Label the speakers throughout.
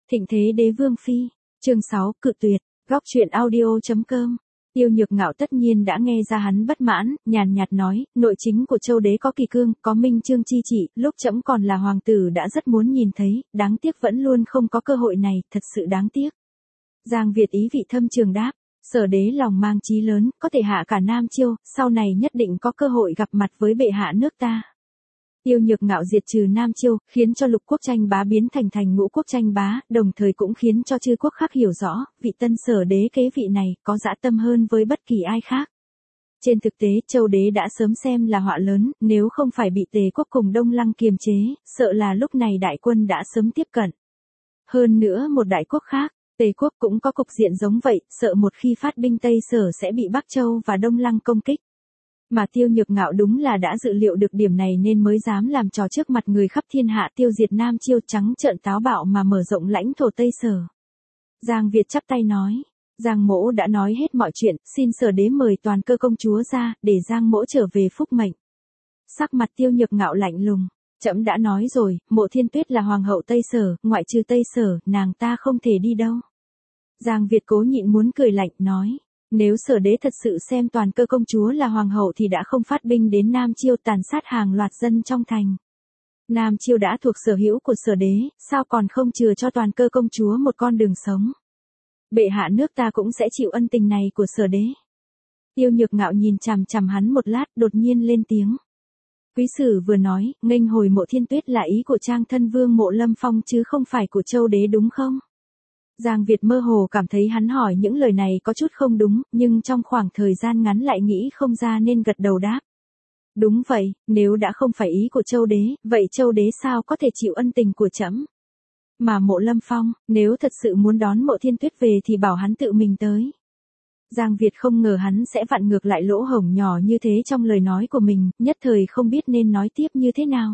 Speaker 1: Thịnh thế đế vương phi. Chương 6, cự tuyệt. Góc truyện audio.com. Tiêu Nhược Ngạo tất nhiên đã nghe ra hắn bất mãn, nhàn nhạt nói, nội chính của Châu đế có kỳ cương, có minh chương chi trị, lúc trẫm còn là hoàng tử đã rất muốn nhìn thấy, đáng tiếc vẫn luôn không có cơ hội này, thật sự đáng tiếc. Giang Việt ý vị thâm trường đáp, Sở đế lòng mang chí lớn, có thể hạ cả Nam Chiêu, sau này nhất định có cơ hội gặp mặt với bệ hạ nước ta. Tiêu Nhược Ngạo diệt trừ Nam Chiêu, khiến cho lục quốc tranh bá biến thành ngũ quốc tranh bá, đồng thời cũng khiến cho chư quốc khác hiểu rõ, vị tân Sở đế kế vị này có dã tâm hơn với bất kỳ ai khác. Trên thực tế, Châu đế đã sớm xem là họa lớn, nếu không phải bị Tề quốc cùng Đông Lăng kiềm chế, sợ là lúc này đại quân đã sớm tiếp cận. Hơn nữa một đại quốc khác, Tề quốc cũng có cục diện giống vậy, sợ một khi phát binh Tây Sở sẽ bị Bắc Châu và Đông Lăng công kích. Mà Tiêu Nhược Ngạo đúng là đã dự liệu được điểm này nên mới dám làm trò trước mặt người khắp thiên hạ tiêu diệt Nam Chiêu, trắng trợn táo bạo mà mở rộng lãnh thổ Tây Sở. Giang Việt chắp tay nói, Giang mỗ đã nói hết mọi chuyện, xin Sở đế mời Toàn Cơ công chúa ra, để Giang mỗ trở về phúc mệnh. Sắc mặt Tiêu Nhược Ngạo lạnh lùng, trẫm đã nói rồi, Mộ Thiên Tuyết là hoàng hậu Tây Sở, ngoại trừ Tây Sở, nàng ta không thể đi đâu. Giang Việt cố nhịn muốn cười lạnh, nói, nếu Sở đế thật sự xem Toàn Cơ công chúa là hoàng hậu thì đã không phát binh đến Nam Chiêu tàn sát hàng loạt dân trong thành. Nam Chiêu đã thuộc sở hữu của Sở đế, sao còn không chừa cho Toàn Cơ công chúa một con đường sống. Bệ hạ nước ta cũng sẽ chịu ân tình này của Sở đế. Tiêu Nhược Ngạo nhìn chằm chằm hắn một lát, đột nhiên lên tiếng. Quý sử vừa nói, nghênh hồi Mộ Thiên Tuyết là ý của Trang thân vương Mộ Lâm Phong chứ không phải của Châu đế đúng không? Giang Việt mơ hồ cảm thấy hắn hỏi những lời này có chút không đúng, nhưng trong khoảng thời gian ngắn lại nghĩ không ra nên gật đầu đáp. Đúng vậy, nếu đã không phải ý của Châu đế, vậy Châu đế sao có thể chịu ân tình của trẫm? Mà Mộ Lâm Phong, nếu thật sự muốn đón Mộ Thiên Tuyết về thì bảo hắn tự mình tới. Giang Việt không ngờ hắn sẽ vặn ngược lại lỗ hổng nhỏ như thế trong lời nói của mình, nhất thời không biết nên nói tiếp như thế nào.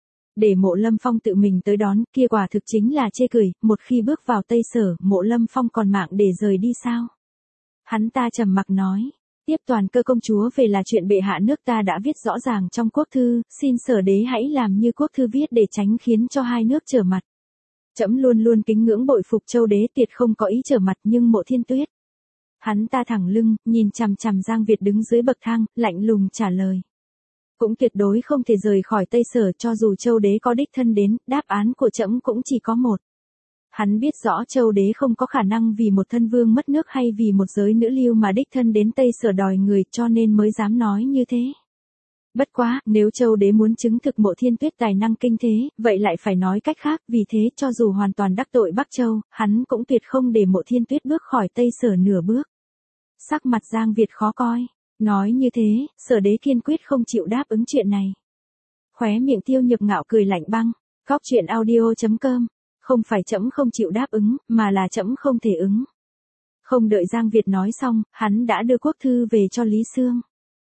Speaker 1: Để Mộ Lâm Phong tự mình tới đón, kia quả thực chính là chê cười, một khi bước vào Tây Sở, Mộ Lâm Phong còn mạng để rời đi sao? Hắn ta trầm mặc nói, tiếp Toàn Cơ công chúa về là chuyện bệ hạ nước ta đã viết rõ ràng trong quốc thư, xin Sở đế hãy làm như quốc thư viết để tránh khiến cho hai nước trở mặt. Trẫm luôn luôn kính ngưỡng bội phục Châu đế, tuyệt không có ý trở mặt, nhưng Mộ Thiên Tuyết. Hắn ta thẳng lưng, nhìn chằm chằm Giang Việt đứng dưới bậc thang, lạnh lùng trả lời. Cũng tuyệt đối không thể rời khỏi Tây Sở, cho dù Châu đế có đích thân đến, đáp án của trẫm cũng chỉ có một. Hắn biết rõ Châu đế không có khả năng vì một thân vương mất nước hay vì một giới nữ lưu mà đích thân đến Tây Sở đòi người, cho nên mới dám nói như thế. Bất quá, nếu Châu đế muốn chứng thực Mộ Thiên Tuyết tài năng kinh thế, vậy lại phải nói cách khác, vì thế cho dù hoàn toàn đắc tội Bắc Châu, hắn cũng tuyệt không để Mộ Thiên Tuyết bước khỏi Tây Sở nửa bước. Sắc mặt Giang Việt khó coi. Nói như thế, Sở đế kiên quyết không chịu đáp ứng chuyện này. Khóe miệng Tiêu Nhược Ngạo cười lạnh băng. Góc truyện audio.com. Không phải trẫm không chịu đáp ứng, mà là trẫm không thể ứng. Không đợi Giang Việt nói xong, hắn đã đưa quốc thư về cho Lý Xương.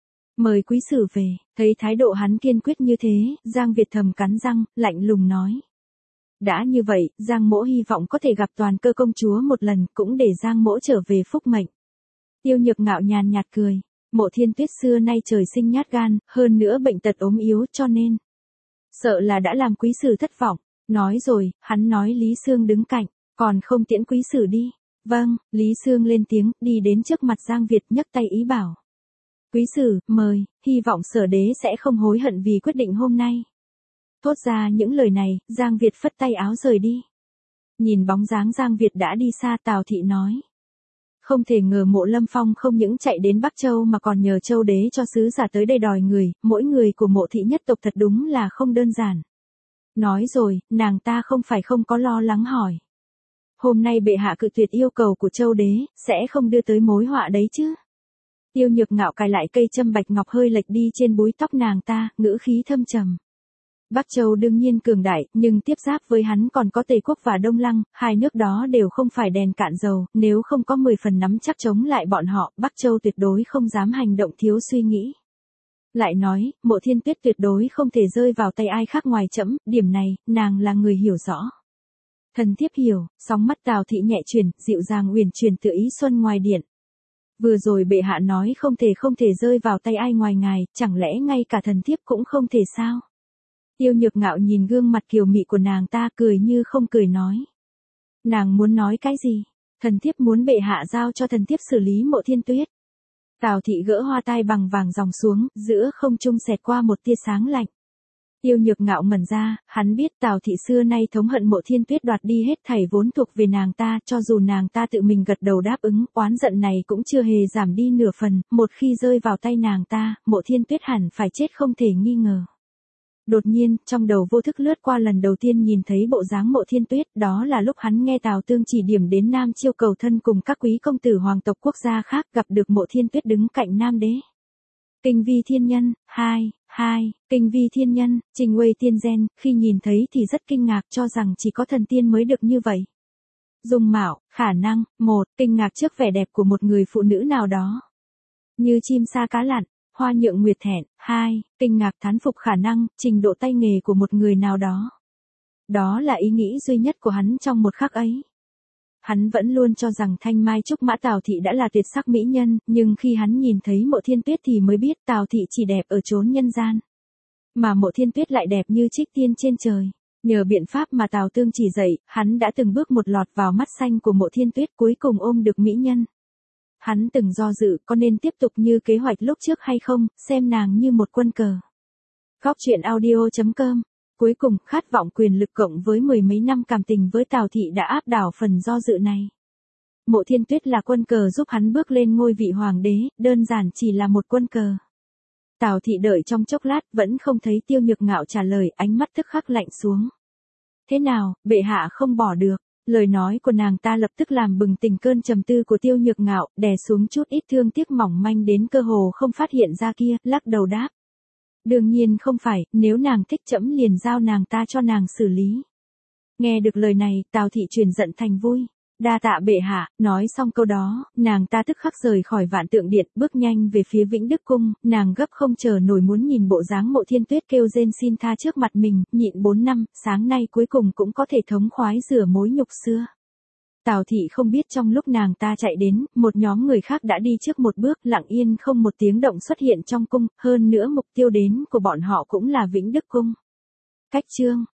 Speaker 1: Mời quý sử về. Thấy thái độ hắn kiên quyết như thế, Giang Việt thầm cắn răng, lạnh lùng nói. Đã như vậy, Giang mỗ hy vọng có thể gặp Toàn Cơ công chúa một lần, cũng để Giang mỗ trở về phúc mệnh. Tiêu Nhược Ngạo nhàn nhạt cười. Mộ Thiên Tuyết xưa nay trời sinh nhát gan, hơn nữa bệnh tật ốm yếu, cho nên sợ là đã làm quý sử thất vọng. Nói rồi, hắn nói Lý Xương đứng cạnh, còn không tiễn quý sử đi. Vâng, Lý Xương lên tiếng, đi đến trước mặt Giang Việt nhấc tay ý bảo. Quý sử, mời, hy vọng Sở đế sẽ không hối hận vì quyết định hôm nay. Thốt ra những lời này, Giang Việt phất tay áo rời đi. Nhìn bóng dáng Giang Việt đã đi xa, Tào Thị nói. Không thể ngờ Mộ Lâm Phong không những chạy đến Bắc Châu mà còn nhờ Châu đế cho sứ giả tới đây đòi người, mỗi người của Mộ thị nhất tộc thật đúng là không đơn giản. Nói rồi, nàng ta không phải không có lo lắng hỏi. Hôm nay bệ hạ cự tuyệt yêu cầu của Châu đế, sẽ không đưa tới mối họa đấy chứ? Tiêu Nhược Ngạo cài lại cây châm bạch ngọc hơi lệch đi trên búi tóc nàng ta, ngữ khí thâm trầm. Bắc Châu đương nhiên cường đại, nhưng tiếp giáp với hắn còn có Tề quốc và Đông Lăng, hai nước đó đều không phải đèn cạn dầu, nếu không có 10 phần nắm chắc chống lại bọn họ, Bắc Châu tuyệt đối không dám hành động thiếu suy nghĩ. Lại nói, Mộ Thiên Tuyết tuyệt đối không thể rơi vào tay ai khác ngoài trẫm, điểm này, nàng là người hiểu rõ. Thần thiếp hiểu, sóng mắt Tào Thị nhẹ chuyển, dịu dàng uyển chuyển tự ý xuân ngoài điện. Vừa rồi bệ hạ nói không thể rơi vào tay ai ngoài ngài, chẳng lẽ ngay cả thần thiếp cũng không thể sao? Tiêu Nhược Ngạo nhìn gương mặt kiều mị của nàng ta, cười như không cười nói. Nàng muốn nói cái gì? Thần thiếp muốn bệ hạ giao cho thần thiếp xử lý Mộ Thiên Tuyết. Tào thị gỡ hoa tai bằng vàng dòng xuống, giữa không trung xẹt qua một tia sáng lạnh. Tiêu Nhược Ngạo ngẩn ra, hắn biết Tào thị xưa nay thống hận Mộ Thiên Tuyết đoạt đi hết thảy vốn thuộc về nàng ta, cho dù nàng ta tự mình gật đầu đáp ứng, oán giận này cũng chưa hề giảm đi nửa phần, một khi rơi vào tay nàng ta, Mộ Thiên Tuyết hẳn phải chết không thể nghi ngờ. Đột nhiên, trong đầu vô thức lướt qua lần đầu tiên nhìn thấy bộ dáng Mộ Thiên Tuyết, đó là lúc hắn nghe Tào Tương chỉ điểm đến Nam Chiêu cầu thân cùng các quý công tử hoàng tộc quốc gia khác, gặp được Mộ Thiên Tuyết đứng cạnh Nam đế. Kinh vi thiên nhân, kinh vi thiên nhân, Trình Uy Tiên Gen, khi nhìn thấy thì rất kinh ngạc, cho rằng chỉ có thần tiên mới được như vậy. Dung mạo, khả năng, kinh ngạc trước vẻ đẹp của một người phụ nữ nào đó. Như chim sa cá lặn, hoa nhượng nguyệt thẹn, kinh ngạc thán phục khả năng, trình độ tay nghề của một người nào đó. Đó là ý nghĩ duy nhất của hắn trong một khắc ấy. Hắn vẫn luôn cho rằng thanh mai trúc mã Tào thị đã là tuyệt sắc mỹ nhân, nhưng khi hắn nhìn thấy Mộ Thiên Tuyết thì mới biết Tào thị chỉ đẹp ở chốn nhân gian. Mà Mộ Thiên Tuyết lại đẹp như trích tiên trên trời. Nhờ biện pháp mà Tào Tương chỉ dạy, hắn đã từng bước một lọt vào mắt xanh của Mộ Thiên Tuyết, cuối cùng ôm được mỹ nhân. Hắn từng do dự có nên tiếp tục như kế hoạch lúc trước hay không, xem nàng như một quân cờ. Góc truyện audio.com. Cuối cùng, khát vọng quyền lực cộng với mười mấy năm cảm tình với Tào thị đã áp đảo phần do dự này. Mộ Thiên Tuyết là quân cờ giúp hắn bước lên ngôi vị hoàng đế, đơn giản chỉ là một quân cờ. Tào thị đợi trong chốc lát vẫn không thấy Tiêu Nhược Ngạo trả lời, ánh mắt tức khắc lạnh xuống. Thế nào, bệ hạ không bỏ được. Lời nói của nàng ta lập tức làm bừng tỉnh cơn trầm tư của Tiêu Nhược Ngạo, đè xuống chút ít thương tiếc mỏng manh đến cơ hồ không phát hiện ra kia, lắc đầu đáp. Đương nhiên không phải, nếu nàng thích trẫm liền giao nàng ta cho nàng xử lý. Nghe được lời này, Tào thị chuyển giận thành vui. Đa tạ bệ hạ, nói xong câu đó, nàng ta tức khắc rời khỏi Vạn Tượng Điện, bước nhanh về phía Vĩnh Đức Cung, nàng gấp không chờ nổi muốn nhìn bộ dáng Mộ Thiên Tuyết kêu rên xin tha trước mặt mình, nhịn 4 năm, sáng nay cuối cùng cũng có thể thống khoái rửa mối nhục xưa. Tào thị không biết trong lúc nàng ta chạy đến, một nhóm người khác đã đi trước một bước, lặng yên không một tiếng động xuất hiện trong cung, hơn nữa mục tiêu đến của bọn họ cũng là Vĩnh Đức Cung. Cách chương